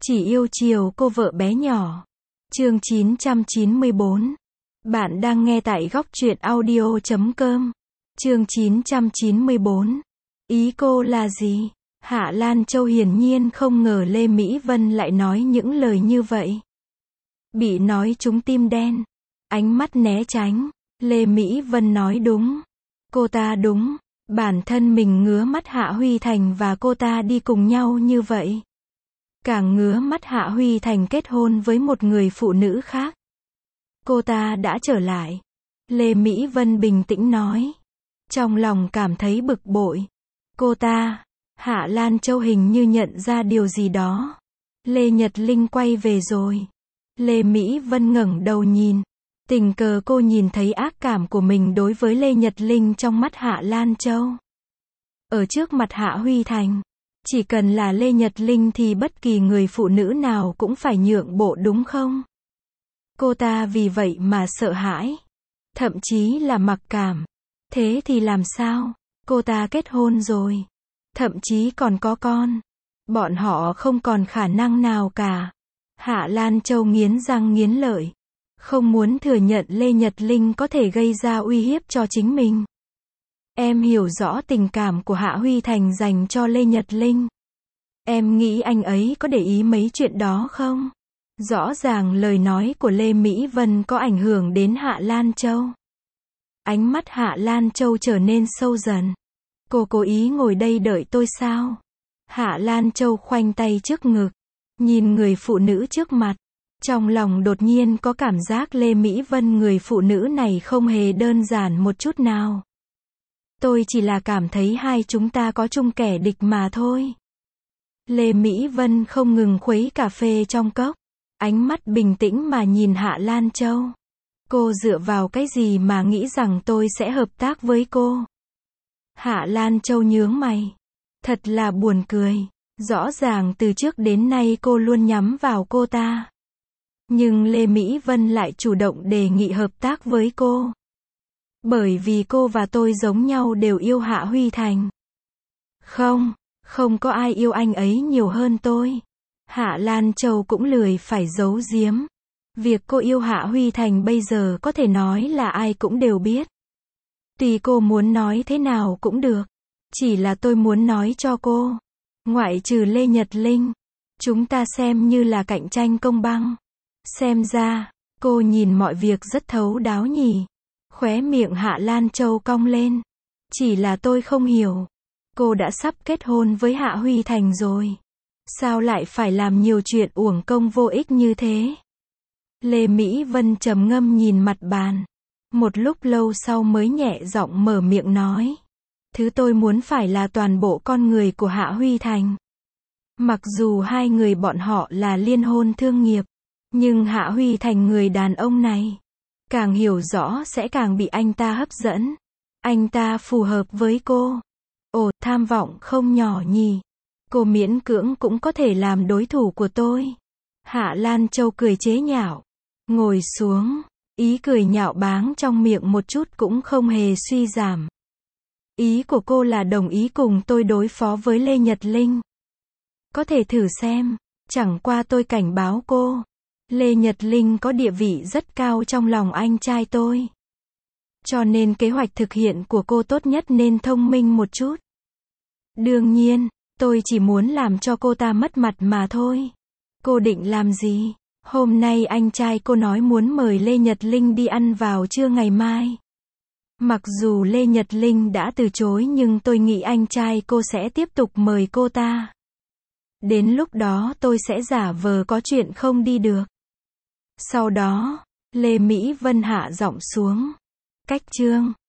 Chỉ yêu chiều cô vợ bé nhỏ. Chương 994. Bạn đang nghe tại góc truyện audio.com. Chương 994. Ý cô là gì? Hạ Lan Châu hiển nhiên không ngờ Lê Mỹ Vân lại nói những lời như vậy. Bị nói trúng tim đen. Ánh mắt né tránh. Lê Mỹ Vân nói đúng. Cô ta đúng. Bản thân mình ngứa mắt Hạ Huy Thành và cô ta đi cùng nhau như vậy. Càng ngứa mắt Hạ Huy Thành kết hôn với một người phụ nữ khác. Cô ta đã trở lại. Lê Mỹ Vân bình tĩnh nói. Trong lòng cảm thấy bực bội. Cô ta, Hạ Lan Châu hình như nhận ra điều gì đó. Lê Nhật Linh quay về rồi. Lê Mỹ Vân ngẩng đầu nhìn. Tình cờ cô nhìn thấy ác cảm của mình đối với Lê Nhật Linh trong mắt Hạ Lan Châu. Ở trước mặt Hạ Huy Thành, chỉ cần là Lê Nhật Linh thì bất kỳ người phụ nữ nào cũng phải nhượng bộ đúng không? Cô ta vì vậy mà sợ hãi. Thậm chí là mặc cảm. Thế thì làm sao? Cô ta kết hôn rồi. Thậm chí còn có con. Bọn họ không còn khả năng nào cả. Hạ Lan Châu nghiến răng nghiến lợi. Không muốn thừa nhận Lê Nhật Linh có thể gây ra uy hiếp cho chính mình. Em hiểu rõ tình cảm của Hạ Huy Thành dành cho Lê Nhật Linh. Em nghĩ anh ấy có để ý mấy chuyện đó không? Rõ ràng lời nói của Lê Mỹ Vân có ảnh hưởng đến Hạ Lan Châu. Ánh mắt Hạ Lan Châu trở nên sâu dần. Cô cố ý ngồi đây đợi tôi sao? Hạ Lan Châu khoanh tay trước ngực. Nhìn người phụ nữ trước mặt. Trong lòng đột nhiên có cảm giác Lê Mỹ Vân người phụ nữ này không hề đơn giản một chút nào. Tôi chỉ là cảm thấy hai chúng ta có chung kẻ địch mà thôi. Lê Mỹ Vân không ngừng khuấy cà phê trong cốc. Ánh mắt bình tĩnh mà nhìn Hạ Lan Châu. Cô dựa vào cái gì mà nghĩ rằng tôi sẽ hợp tác với cô? Hạ Lan Châu nhướng mày. Thật là buồn cười. Rõ ràng từ trước đến nay cô luôn nhắm vào cô ta. Nhưng Lê Mỹ Vân lại chủ động đề nghị hợp tác với cô. Bởi vì cô và tôi giống nhau đều yêu Hạ Huy Thành. Không có ai yêu anh ấy nhiều hơn tôi. Hạ Lan Châu cũng lười phải giấu giếm. Việc cô yêu Hạ Huy Thành bây giờ có thể nói là ai cũng đều biết. Tuy cô muốn nói thế nào cũng được. Chỉ là tôi muốn nói cho cô. Ngoại trừ Lê Nhật Linh, chúng ta xem như là cạnh tranh công bằng. Xem ra, cô nhìn mọi việc rất thấu đáo nhỉ. Khóe miệng Hạ Lan Châu cong lên. Chỉ là tôi không hiểu. Cô đã sắp kết hôn với Hạ Huy Thành rồi. Sao lại phải làm nhiều chuyện uổng công vô ích như thế? Lê Mỹ Vân trầm ngâm nhìn mặt bàn. Một lúc lâu sau mới nhẹ giọng mở miệng nói. Thứ tôi muốn phải là toàn bộ con người của Hạ Huy Thành. Mặc dù hai người bọn họ là liên hôn thương nghiệp. Nhưng Hạ Huy Thành người đàn ông này. Càng hiểu rõ sẽ càng bị anh ta hấp dẫn. Anh ta phù hợp với cô. Ồ, tham vọng không nhỏ nhỉ. Cô miễn cưỡng cũng có thể làm đối thủ của tôi. Hạ Lan Châu cười chế nhạo. Ngồi xuống. Ý cười nhạo báng trong miệng một chút cũng không hề suy giảm. Ý của cô là đồng ý cùng tôi đối phó với Lê Nhật Linh. Có thể thử xem. Chẳng qua tôi cảnh báo cô. Lê Nhật Linh có địa vị rất cao trong lòng anh trai tôi. Cho nên kế hoạch thực hiện của cô tốt nhất nên thông minh một chút. Đương nhiên, tôi chỉ muốn làm cho cô ta mất mặt mà thôi. Cô định làm gì? Hôm nay anh trai cô nói muốn mời Lê Nhật Linh đi ăn vào trưa ngày mai. Mặc dù Lê Nhật Linh đã từ chối nhưng tôi nghĩ anh trai cô sẽ tiếp tục mời cô ta. Đến lúc đó tôi sẽ giả vờ có chuyện không đi được. Sau đó, Lê Mỹ Vân hạ giọng xuống. Cách chương